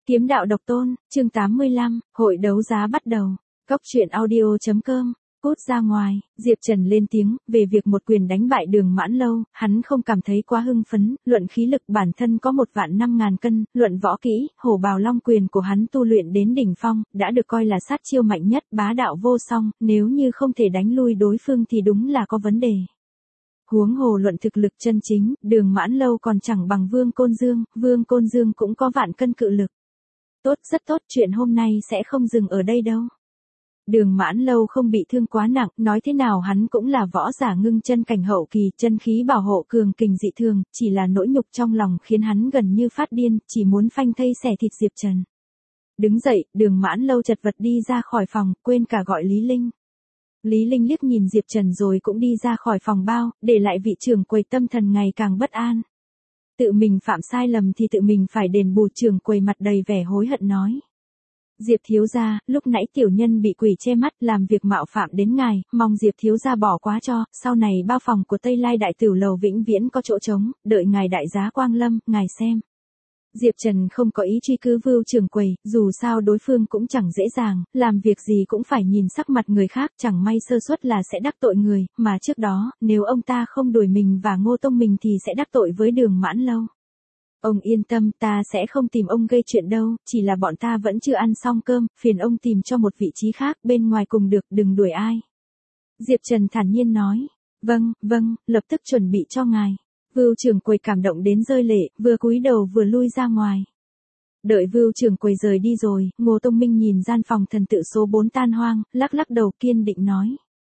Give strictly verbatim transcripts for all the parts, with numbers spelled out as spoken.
Kiếm đạo độc tôn, chương tám mươi lăm, hội đấu giá bắt đầu. Cốc truyện audio chấm com. Cút ra ngoài, Diệp Trần lên tiếng, về việc một quyền đánh bại Đường Mãn Lâu, hắn không cảm thấy quá hưng phấn, luận khí lực bản thân có một vạn năm ngàn cân, luận võ kỹ, hổ bào long quyền của hắn tu luyện đến đỉnh phong, đã được coi là sát chiêu mạnh nhất, bá đạo vô song, nếu như không thể đánh lui đối phương thì đúng là có vấn đề. Huống hồ luận thực lực chân chính, Đường Mãn Lâu còn chẳng bằng Vương Côn Dương, Vương Côn Dương cũng có vạn cân cự lực. Tốt, rất tốt, chuyện hôm nay sẽ không dừng ở đây đâu. Đường Mãn Lâu không bị thương quá nặng, nói thế nào hắn cũng là võ giả ngưng chân cảnh hậu kỳ, chân khí bảo hộ cường kình dị thường, chỉ là nỗi nhục trong lòng khiến hắn gần như phát điên, chỉ muốn phanh thây xẻ thịt Diệp Trần. Đứng dậy, Đường Mãn Lâu chật vật đi ra khỏi phòng, quên cả gọi Lý Linh. Lý Linh liếc nhìn Diệp Trần rồi cũng đi ra khỏi phòng bao, để lại vị trưởng quầy tâm thần ngày càng bất an. Tự mình phạm sai lầm thì tự mình phải đền bù, trưởng quầy mặt đầy vẻ hối hận nói. Diệp thiếu gia, lúc nãy tiểu nhân bị quỷ che mắt làm việc mạo phạm đến ngài, mong Diệp thiếu gia bỏ quá cho, sau này bao phòng của Tây Lai Đại Tửu Lầu vĩnh viễn có chỗ trống, đợi ngài đại giá quang lâm, ngài xem. Diệp Trần không có ý truy cứu Vưu trưởng quầy, dù sao đối phương cũng chẳng dễ dàng, làm việc gì cũng phải nhìn sắc mặt người khác, chẳng may sơ suất là sẽ đắc tội người, mà trước đó, nếu ông ta không đuổi mình và Ngô Tông mình thì sẽ đắc tội với Đường Mãn Lâu. Ông yên tâm, ta sẽ không tìm ông gây chuyện đâu, chỉ là bọn ta vẫn chưa ăn xong cơm, phiền ông tìm cho một vị trí khác, bên ngoài cùng được, đừng đuổi ai. Diệp Trần thản nhiên nói, vâng, vâng, lập tức chuẩn bị cho ngài. Vưu trưởng quầy cảm động đến rơi lệ, vừa cúi đầu vừa lui ra ngoài. Đợi Vưu trưởng quầy rời đi rồi, Ngô Tông Minh nhìn gian phòng thần tự số bốn tan hoang, lắc lắc đầu kiên định nói.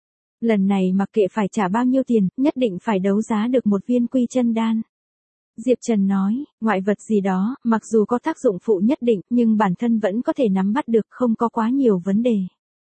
Lần này mặc kệ phải trả bao nhiêu tiền, nhất định phải đấu giá được một viên quy chân đan. Diệp Trần nói, ngoại vật gì đó, mặc dù có tác dụng phụ nhất định, nhưng bản thân vẫn có thể nắm bắt được, không có quá nhiều vấn đề.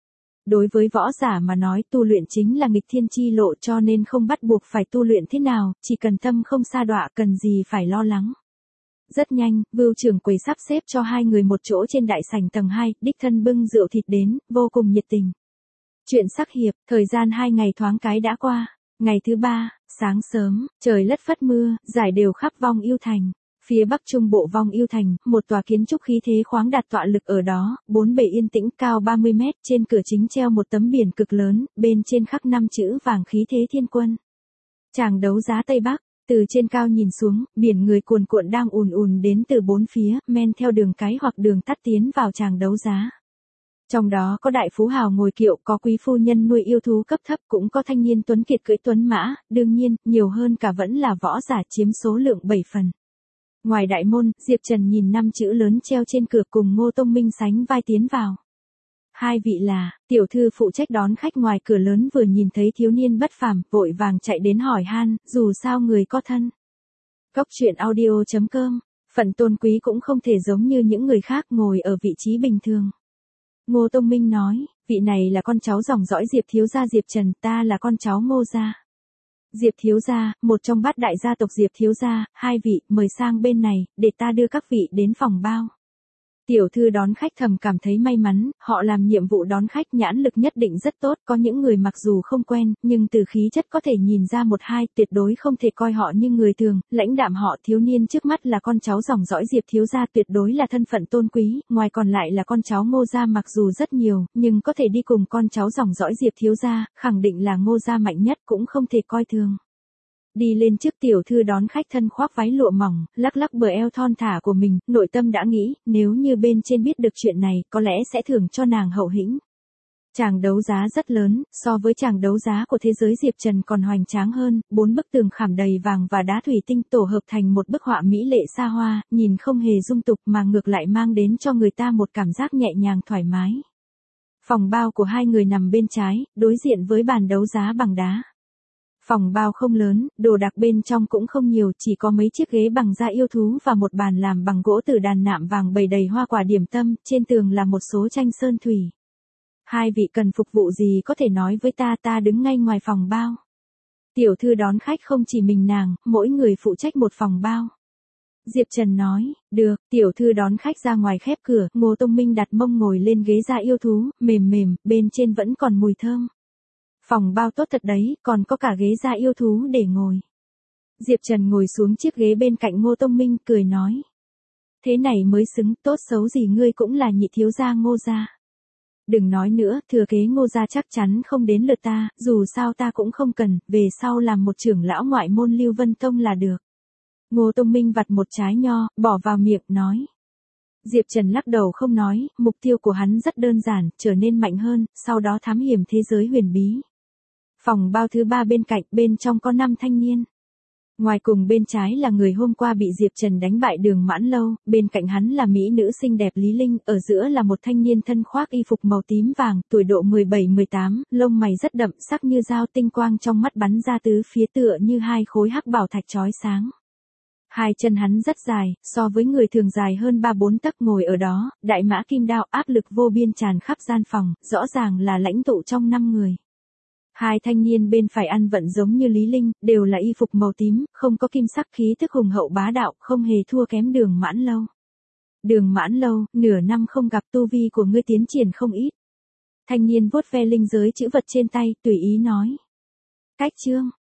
Đối với võ giả mà nói, tu luyện chính là nghịch thiên chi lộ, cho nên không bắt buộc phải tu luyện thế nào, chỉ cần tâm không sa đọa, cần gì phải lo lắng. Rất nhanh, Vưu trưởng quầy sắp xếp cho hai người một chỗ trên đại sảnh tầng hai, đích thân bưng rượu thịt đến, vô cùng nhiệt tình. Chuyện sắc hiệp, thời gian hai ngày thoáng cái đã qua. Ngày thứ ba, sáng sớm, trời lất phất mưa, rải đều khắp Vong Yêu Thành. Phía bắc trung bộ Vong Yêu Thành, một tòa kiến trúc khí thế khoáng đạt tọa lực ở đó, bốn bề yên tĩnh, cao ba mươi mét, trên cửa chính treo một tấm biển cực lớn, bên trên khắc năm chữ vàng khí thế thiên quân. Tràng đấu giá Tây Bắc, từ trên cao nhìn xuống, biển người cuồn cuộn đang ùn ùn đến từ bốn phía, men theo đường cái hoặc đường tắt tiến vào tràng đấu giá. Trong đó có đại phú hào ngồi kiệu, có quý phu nhân nuôi yêu thú cấp thấp, cũng có thanh niên tuấn kiệt cưỡi tuấn mã, đương nhiên, nhiều hơn cả vẫn là võ giả chiếm số lượng bảy phần. Ngoài đại môn, Diệp Trần nhìn năm chữ lớn treo trên cửa cùng Ngô Tông Minh sánh vai tiến vào. Hai vị là, tiểu thư phụ trách đón khách ngoài cửa lớn vừa nhìn thấy thiếu niên bất phàm, vội vàng chạy đến hỏi han, dù sao người có thân. Cốc truyện audio chấm com, phận tôn quý cũng không thể giống như những người khác ngồi ở vị trí bình thường. Ngô Tông Minh nói, vị này là con cháu dòng dõi Diệp thiếu gia Diệp Trần, ta là con cháu Ngô gia. Diệp thiếu gia, một trong bát đại gia tộc Diệp thiếu gia, hai vị, mời sang bên này, để ta đưa các vị đến phòng bao. Tiểu thư đón khách thầm cảm thấy may mắn, họ làm nhiệm vụ đón khách nhãn lực nhất định rất tốt, có những người mặc dù không quen, nhưng từ khí chất có thể nhìn ra một hai, tuyệt đối không thể coi họ như người thường, lãnh đạm họ. Thiếu niên trước mắt là con cháu dòng dõi Diệp thiếu gia, tuyệt đối là thân phận tôn quý, ngoài còn lại là con cháu Ngô gia, mặc dù rất nhiều, nhưng có thể đi cùng con cháu dòng dõi Diệp thiếu gia, khẳng định là Ngô gia mạnh nhất, cũng không thể coi thường. Đi lên trước, tiểu thư đón khách thân khoác váy lụa mỏng, lắc lắc bờ eo thon thả của mình, nội tâm đã nghĩ, nếu như bên trên biết được chuyện này, có lẽ sẽ thưởng cho nàng hậu hĩnh. Tràng đấu giá rất lớn, so với tràng đấu giá của thế giới Diệp Trần còn hoành tráng hơn, bốn bức tường khảm đầy vàng và đá thủy tinh tổ hợp thành một bức họa mỹ lệ xa hoa, nhìn không hề dung tục mà ngược lại mang đến cho người ta một cảm giác nhẹ nhàng thoải mái. Phòng bao của hai người nằm bên trái, đối diện với bàn đấu giá bằng đá. Phòng bao không lớn, đồ đạc bên trong cũng không nhiều, chỉ có mấy chiếc ghế bằng da yêu thú và một bàn làm bằng gỗ từ đàn nạm vàng bày đầy hoa quả điểm tâm, trên tường là một số tranh sơn thủy. Hai vị cần phục vụ gì có thể nói với ta, ta đứng ngay ngoài phòng bao. Tiểu thư đón khách không chỉ mình nàng, mỗi người phụ trách một phòng bao. Diệp Trần nói, được, tiểu thư đón khách ra ngoài khép cửa, Ngô Tông Minh đặt mông ngồi lên ghế da yêu thú, mềm mềm, bên trên vẫn còn mùi thơm. Phòng bao tốt thật đấy, còn có cả ghế da yêu thú để ngồi. Diệp Trần ngồi xuống chiếc ghế bên cạnh Ngô Tông Minh, cười nói. Thế này mới xứng, tốt xấu gì ngươi cũng là nhị thiếu gia Ngô gia. Đừng nói nữa, thừa kế Ngô gia chắc chắn không đến lượt ta, dù sao ta cũng không cần, về sau làm một trưởng lão ngoại môn Lưu Vân Tông là được. Ngô Tông Minh vặt một trái nho, bỏ vào miệng, nói. Diệp Trần lắc đầu không nói, mục tiêu của hắn rất đơn giản, trở nên mạnh hơn, sau đó thám hiểm thế giới huyền bí. Phòng bao thứ ba bên cạnh, bên trong có năm thanh niên. Ngoài cùng bên trái là người hôm qua bị Diệp Trần đánh bại Đường Mãn Lâu, bên cạnh hắn là mỹ nữ xinh đẹp Lý Linh, ở giữa là một thanh niên thân khoác y phục màu tím vàng, tuổi độ mười bảy mười tám, lông mày rất đậm, sắc như dao, tinh quang trong mắt bắn ra tứ phía tựa như hai khối hắc bảo thạch chói sáng. Hai chân hắn rất dài, so với người thường dài hơn ba bốn tấc, ngồi ở đó, đại mã kim đao, áp lực vô biên tràn khắp gian phòng, rõ ràng là lãnh tụ trong năm người. Hai thanh niên bên phải ăn vận giống như Lý Linh, đều là y phục màu tím, không có kim sắc, khí tức hùng hậu bá đạo, không hề thua kém Đường Mãn Lâu. Đường Mãn Lâu, nửa năm không gặp, tu vi của ngươi tiến triển không ít. Thanh niên vuốt ve linh giới chữ vật trên tay, tùy ý nói. Cách chương